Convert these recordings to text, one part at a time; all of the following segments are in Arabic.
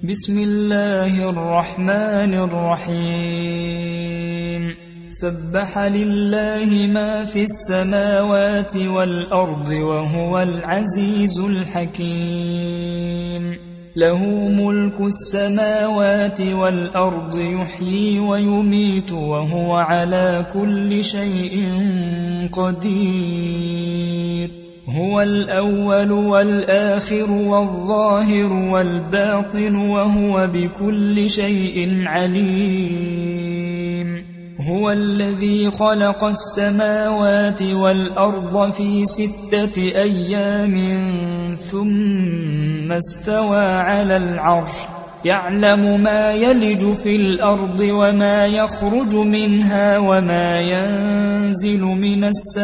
بسم الله الرحمن الرحيم سبح لله ما في السماوات والأرض وهو العزيز الحكيم له ملك السماوات والأرض يحيي ويميت وهو على كل شيء قدير هو الأول والآخر والظاهر والباطن وهو بكل شيء عليم هو الذي خلق السماوات والأرض في 6 أيام ثم استوى على العرش يعلم ما يلج في الأرض وما يخرج منها وما ينزل من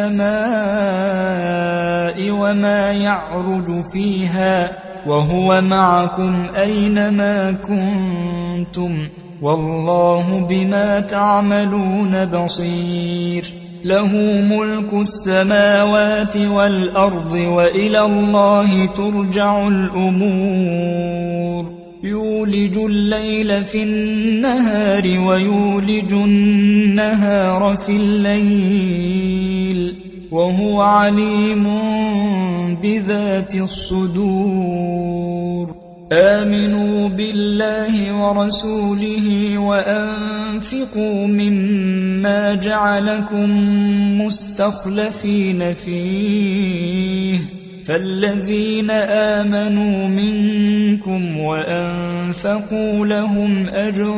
السماء وما يعرج فيها وهو معكم أينما كنتم والله بما تعملون بصير له ملك السماوات والأرض وإلى الله ترجع الأمور يولج الليل في النهار ويولج النهار في الليل وهو عليم بذات الصدور آمنوا بالله ورسوله وأنفقوا مما جعلكم مستخلفين فيه فالذين آمنوا منكم وأنفقوا لهم أجر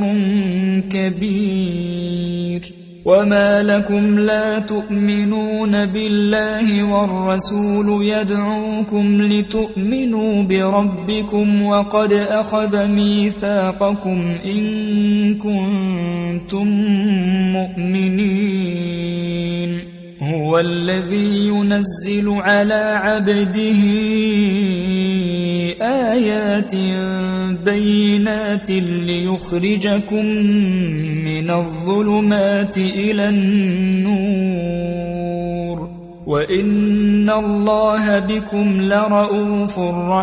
كبير وما لكم لا تؤمنون بالله والرسول يدعوكم لتؤمنوا بربكم وقد أخذ ميثاقكم إن كنتم مؤمنين هو الذي ينزل على عبده آيات بينات ليخرجكم من الظلمات إلى النور وإن الله بكم لرءوف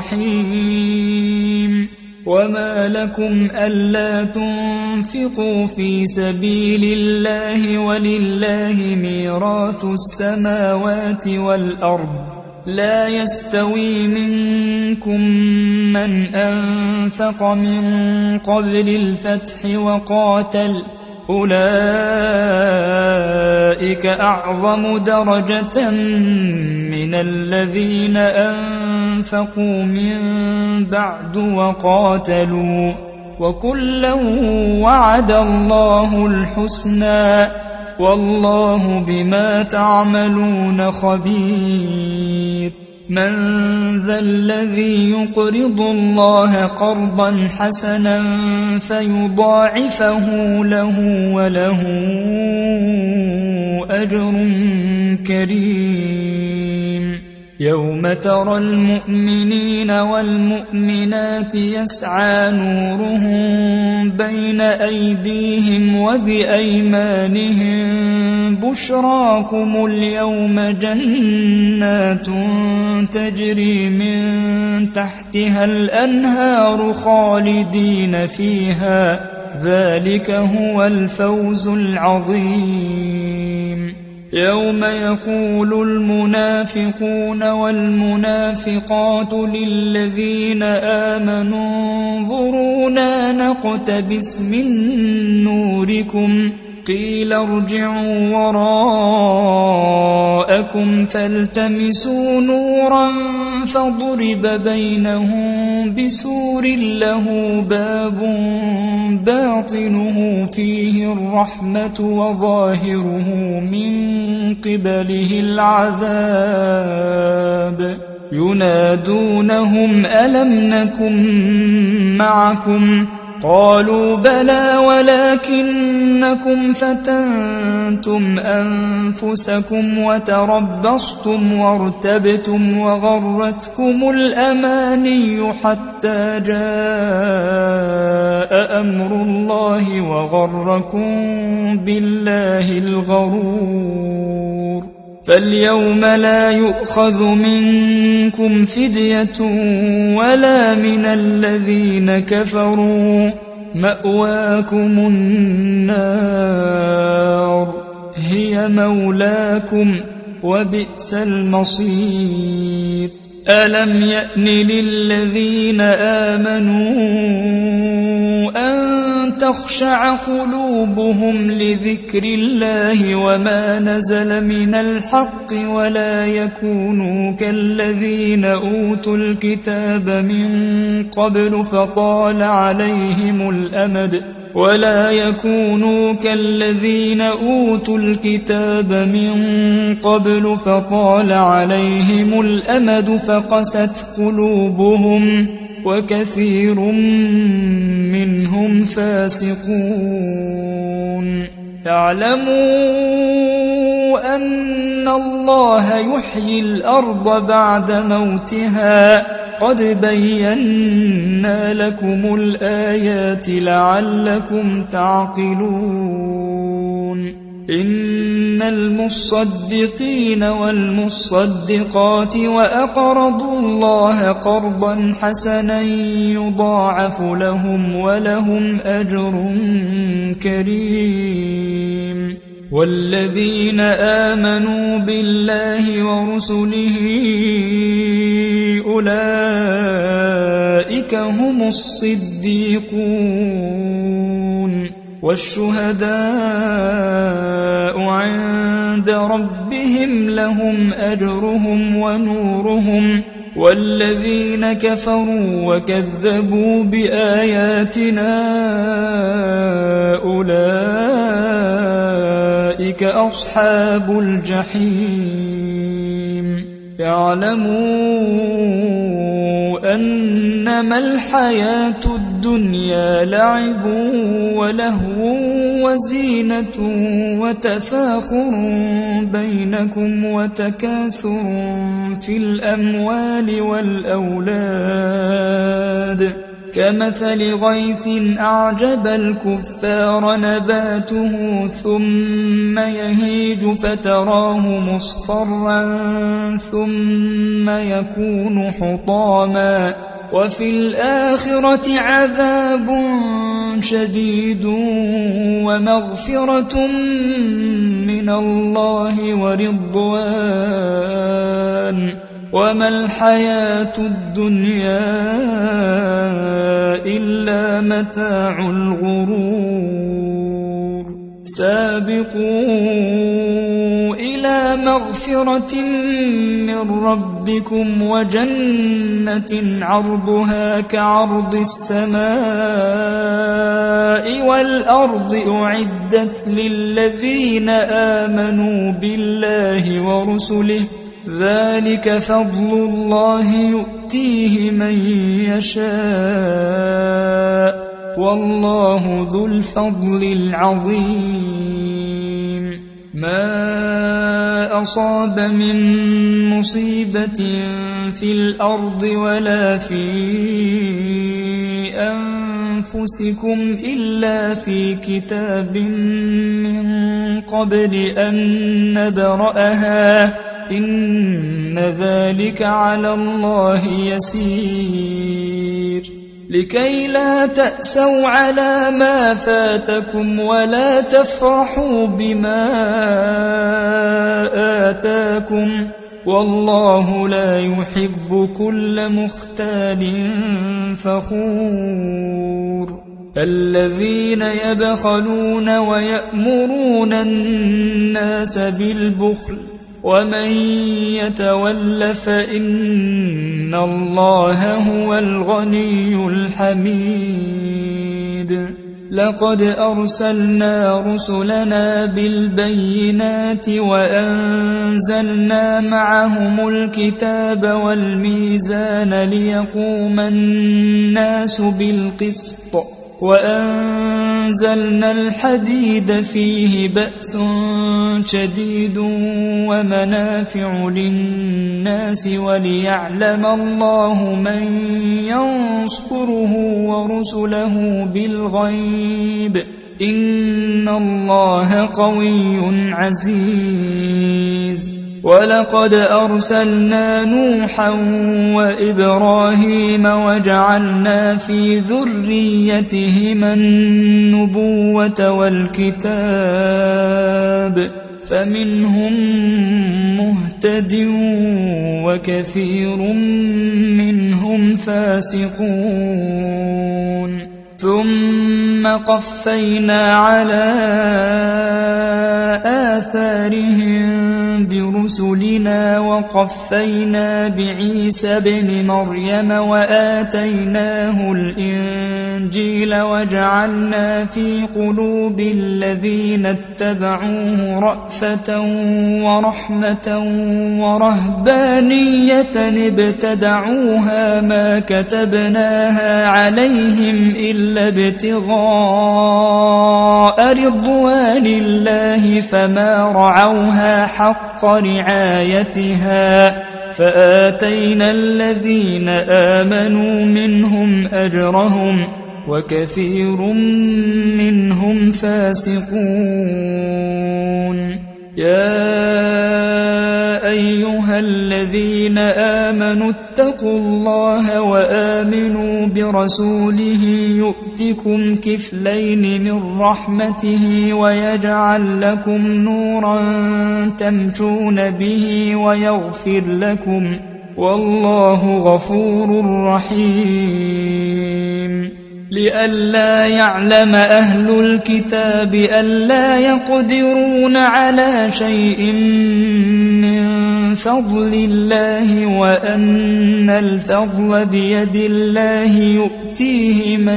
رحيم وما لكم ألا تنفقوا في سبيل الله ولله ميراث السماوات والأرض لا يستوي منكم من أنفق من قبل الفتح وقاتل أولئك أعظم درجة من الذين أنفقوا من بعد وقاتلوا وكلا وعد الله الحسنى والله بما تعملون خبير من ذا الذي يقرض الله قرضا حسنا فيضاعفه له وله أجر كريم يوم ترى المؤمنين والمؤمنات يسعى نورهم بين أيديهم وبأيمانهم بشراكم اليوم جنات تجري من تحتها الأنهار خالدين فيها ذلك هو الفوز العظيم يوم يقول المنافقون والمنافقات للذين آمنوا انظرونا نقتبس من نوركم قيل ارجعوا وراءكم فالتمسوا نورا فضرب بينهم بسور له باب باطنه فيه الرحمة وظاهره من قبله العذاب ينادونهم ألم نكن معكم قالوا بلى ولكنكم فتنتم أنفسكم وتربصتم وارتبتم وغرتكم الأماني حتى جاء أمر الله وغركم بالله الغرور فاليوم لا يؤخذ منكم فدية ولا من الذين كفروا، مأواكم النار هي مولاكم وبئس المصير. ألم يأن للذين آمنوا أن تخشع قلوبهم لذكر الله وما نزل من الحق ولا يكونوا كالذين أوتوا الكتاب من قبل فطال عليهم الأمد فقست قلوبهم وكثير منهم فاسقون. اعلموا أن الله يحيي الأرض بعد موتها، قد بينا لكم الآيات لعلكم تعقلون. إن المصدقين والمصدقات وأقرضوا الله قرضا حسنا يضاعف لهم ولهم أجر كريم. والذين آمنوا بالله ورسله أولئك هم الصديقون والشهداء عند ربهم لهم أجرهم ونورهم. والذين كفروا وكذبوا بآياتنا أولئك أصحاب الجحيم. اعلموا أنما الحياة الدنيا لعب ولهو وزينة وتفاخر بينكم وتكاثر في الأموال والأولاد، كمثل غيث أعجب الكفار نباته ثم يهيج فتراه مصفرا ثم يكون حطاما، وفي الآخرة عذاب شديد ومغفرة من الله ورضوان، وما الحياة الدنيا إلا متاع الغرور. سابقوا إلى مغفرة من ربكم وجنة عرضها كعرض السماء والأرض أعدت للذين آمنوا بالله ورسله، ذلك فضل الله يؤتيه من يشاء والله ذو الفضل العظيم. ما أصاب من مصيبة في الأرض ولا في أنفسكم إلا في كتاب من قبل أن نبرأها، إن ذلك على الله يسير. لكي لا تأسوا على ما فاتكم ولا تفرحوا بما آتاكم، والله لا يحب كل مختال فخور. الذين يبخلون ويأمرون الناس بالبخل ومن يتول فإن الله هو الغني الحميد. لقد أرسلنا رسلنا بالبينات وأنزلنا معهم الكتاب والميزان ليقوم الناس بالقسط، وأنزلنا الحديد فيه بأس شديد ومنافع للناس وليعلم الله من ينصره ورسله بالغيب، إن الله قوي عزيز. ولقد أرسلنا نوحا وإبراهيم وجعلنا في ذريتهما النبوة والكتاب فمنهم مهتد وكثير منهم فاسقون ثم قفينا على آثارهم برسلنا وقفينا بعيسى ابن مريم وآتيناه الإنجيل وجعلنا في قلوب الذين اتبعوه رأفة ورحمة ورهبانية ابتدعوها ما كتبناها عليهم إلا ابتغاء رضوان الله فما رعوها حق رعايتها فآتينا الذين آمنوا منهم أجرهم وكثير منهم فاسقون يا أيها الذين آمنوا اتقوا الله وآمنوا برسوله يؤتكم كفلين من رحمته ويجعل لكم نورا تمشون به ويغفر لكم والله غفور رحيم لئلا يعلم أهل الكتاب ألا يقدرون على شيء من فضل الله وأن الفضل بيد الله يؤتيه من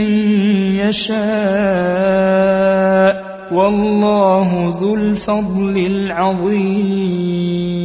يشاء والله ذو الفضل العظيم